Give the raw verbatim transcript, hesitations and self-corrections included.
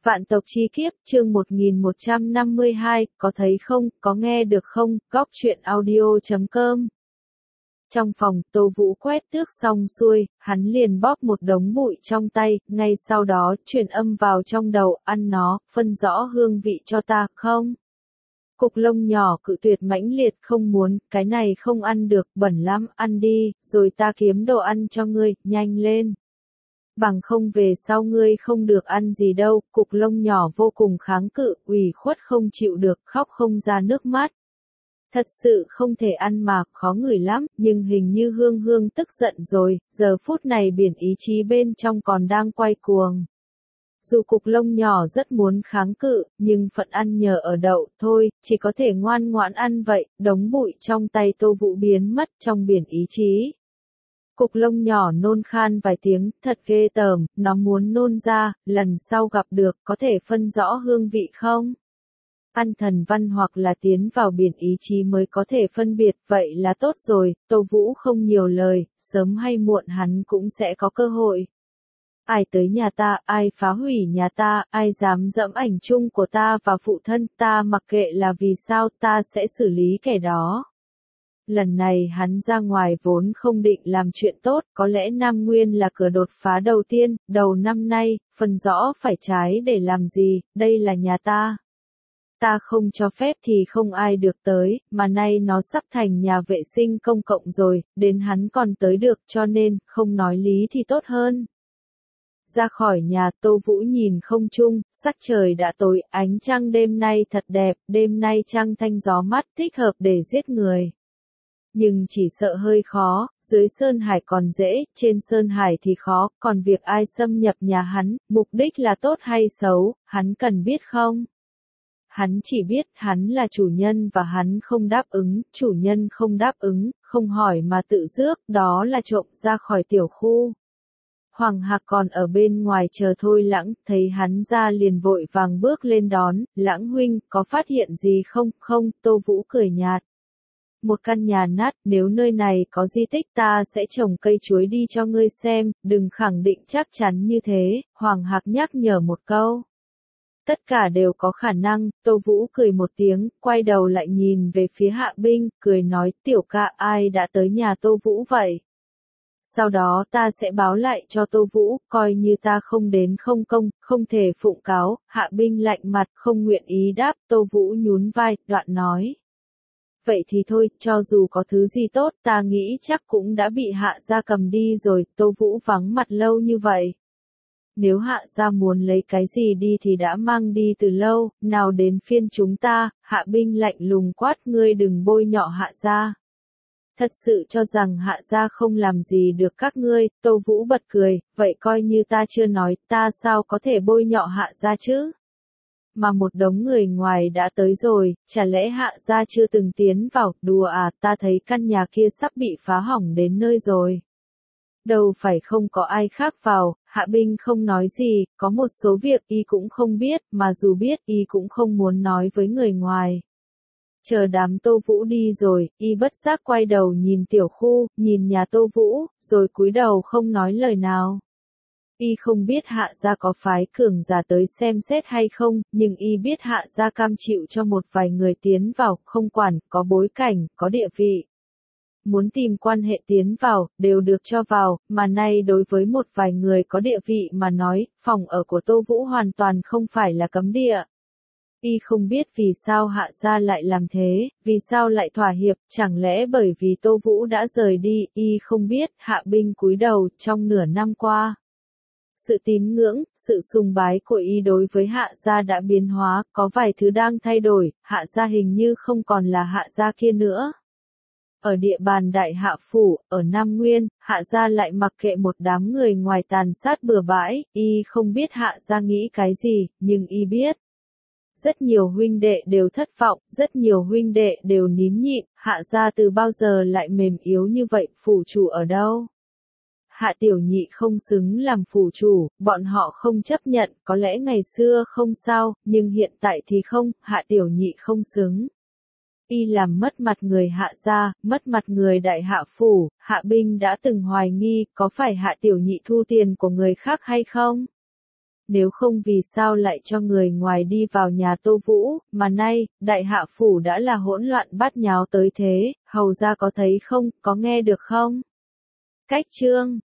Vạn tộc chi kiếp, chương một nghìn một trăm năm mươi hai, có thấy không, có nghe được không, góc truyện audio chấm com. Trong phòng, Tô Vũ quét tước xong xuôi, hắn liền bóp một đống bụi trong tay, ngay sau đó, truyền âm vào trong đầu, ăn nó, phân rõ hương vị cho ta, không? Cục lông nhỏ cự tuyệt mãnh liệt không muốn, cái này không ăn được, bẩn lắm, ăn đi, rồi ta kiếm đồ ăn cho ngươi, nhanh lên. Bằng không về sau ngươi không được ăn gì đâu, cục lông nhỏ vô cùng kháng cự, ủy khuất không chịu được, khóc không ra nước mắt. Thật sự không thể ăn mà, khó ngửi lắm, nhưng hình như Hương Hương tức giận rồi, giờ phút này biển ý chí bên trong còn đang quay cuồng. Dù cục lông nhỏ rất muốn kháng cự, nhưng phận ăn nhờ ở đậu, thôi, chỉ có thể ngoan ngoãn ăn vậy, đống bụi trong tay Tô Vũ biến mất trong biển ý chí. Cục lông nhỏ nôn khan vài tiếng, thật ghê tởm, nó muốn nôn ra, lần sau gặp được, có thể phân rõ hương vị không? Ăn thần văn hoặc là tiến vào biển ý chí mới có thể phân biệt, vậy là tốt rồi, Tô Vũ không nhiều lời, sớm hay muộn hắn cũng sẽ có cơ hội. Ai tới nhà ta, ai phá hủy nhà ta, ai dám dẫm ảnh chung của ta và phụ thân, ta mặc kệ là vì sao, ta sẽ xử lý kẻ đó. Lần này hắn ra ngoài vốn không định làm chuyện tốt, có lẽ Nam Nguyên là cửa đột phá đầu tiên, đầu năm nay, phân rõ phải trái để làm gì, đây là nhà ta. Ta không cho phép thì không ai được tới, mà nay nó sắp thành nhà vệ sinh công cộng rồi, đến hắn còn tới được cho nên, không nói lý thì tốt hơn. Ra khỏi nhà, Tô Vũ nhìn không trung, sắc trời đã tối, ánh trăng đêm nay thật đẹp, đêm nay trăng thanh gió mát, thích hợp để giết người. Nhưng chỉ sợ hơi khó, dưới Sơn Hải còn dễ, trên Sơn Hải thì khó, còn việc ai xâm nhập nhà hắn, mục đích là tốt hay xấu, hắn cần biết không? Hắn chỉ biết hắn là chủ nhân và hắn không đáp ứng, chủ nhân không đáp ứng, không hỏi mà tự rước, đó là trộm ra khỏi tiểu khu. Hoàng Hạc còn ở bên ngoài chờ Thôi Lãng, thấy hắn ra liền vội vàng bước lên đón, Lãng huynh, có phát hiện gì không? Không, Tô Vũ cười nhạt. Một căn nhà nát, nếu nơi này có di tích ta sẽ trồng cây chuối đi cho ngươi xem, đừng khẳng định chắc chắn như thế, Hoàng Hạc nhắc nhở một câu. Tất cả đều có khả năng, Tô Vũ cười một tiếng, quay đầu lại nhìn về phía Hạ Binh, cười nói, tiểu ca ai đã tới nhà Tô Vũ vậy? Sau đó ta sẽ báo lại cho Tô Vũ, coi như ta không đến không công, không thể phụng cáo, Hạ Binh lạnh mặt, không nguyện ý đáp, Tô Vũ nhún vai, đoạn nói. Vậy thì thôi, cho dù có thứ gì tốt, ta nghĩ chắc cũng đã bị Hạ gia cầm đi rồi, Tô Vũ vắng mặt lâu như vậy. Nếu Hạ gia muốn lấy cái gì đi thì đã mang đi từ lâu, nào đến phiên chúng ta, Hạ Binh lạnh lùng quát, ngươi đừng bôi nhọ Hạ gia. Thật sự cho rằng Hạ gia không làm gì được các ngươi, Tô Vũ bật cười, vậy coi như ta chưa nói, ta sao có thể bôi nhọ Hạ gia chứ? Mà một đống người ngoài đã tới rồi, chả lẽ Hạ gia chưa từng tiến vào, đùa à, ta thấy căn nhà kia sắp bị phá hỏng đến nơi rồi. Đâu phải không có ai khác vào, Hạ Binh không nói gì, có một số việc y cũng không biết, mà dù biết y cũng không muốn nói với người ngoài. Chờ đám Tô Vũ đi rồi, y bất giác quay đầu nhìn tiểu khu, nhìn nhà Tô Vũ, rồi cúi đầu không nói lời nào. Y không biết Hạ gia có phái cường giả tới xem xét hay không, nhưng y biết Hạ gia cam chịu cho một vài người tiến vào, không quản, có bối cảnh, có địa vị. Muốn tìm quan hệ tiến vào, đều được cho vào, mà nay đối với một vài người có địa vị mà nói, phòng ở của Tô Vũ hoàn toàn không phải là cấm địa. Y không biết vì sao Hạ gia lại làm thế, vì sao lại thỏa hiệp, chẳng lẽ bởi vì Tô Vũ đã rời đi, y không biết, Hạ Binh cúi đầu, trong nửa năm qua. Sự tín ngưỡng, sự sùng bái của y đối với Hạ gia đã biến hóa, có vài thứ đang thay đổi, Hạ gia hình như không còn là Hạ gia kia nữa. Ở địa bàn Đại Hạ Phủ, ở Nam Nguyên, Hạ gia lại mặc kệ một đám người ngoài tàn sát bừa bãi, y không biết Hạ gia nghĩ cái gì, nhưng y biết. Rất nhiều huynh đệ đều thất vọng, rất nhiều huynh đệ đều nín nhịn, Hạ gia từ bao giờ lại mềm yếu như vậy, phủ chủ ở đâu? Hạ tiểu nhị không xứng làm phủ chủ, bọn họ không chấp nhận, có lẽ ngày xưa không sao, nhưng hiện tại thì không, Hạ tiểu nhị không xứng. Y làm mất mặt người Hạ gia, mất mặt người Đại Hạ Phủ, Hạ Binh đã từng hoài nghi, có phải Hạ tiểu nhị thu tiền của người khác hay không? nếu không vì sao lại cho người ngoài đi vào nhà Tô Vũ, mà nay, đại hạ phủ đã là hỗn loạn bát nháo tới thế, hầu ra có thấy không, có nghe được không? Cách chương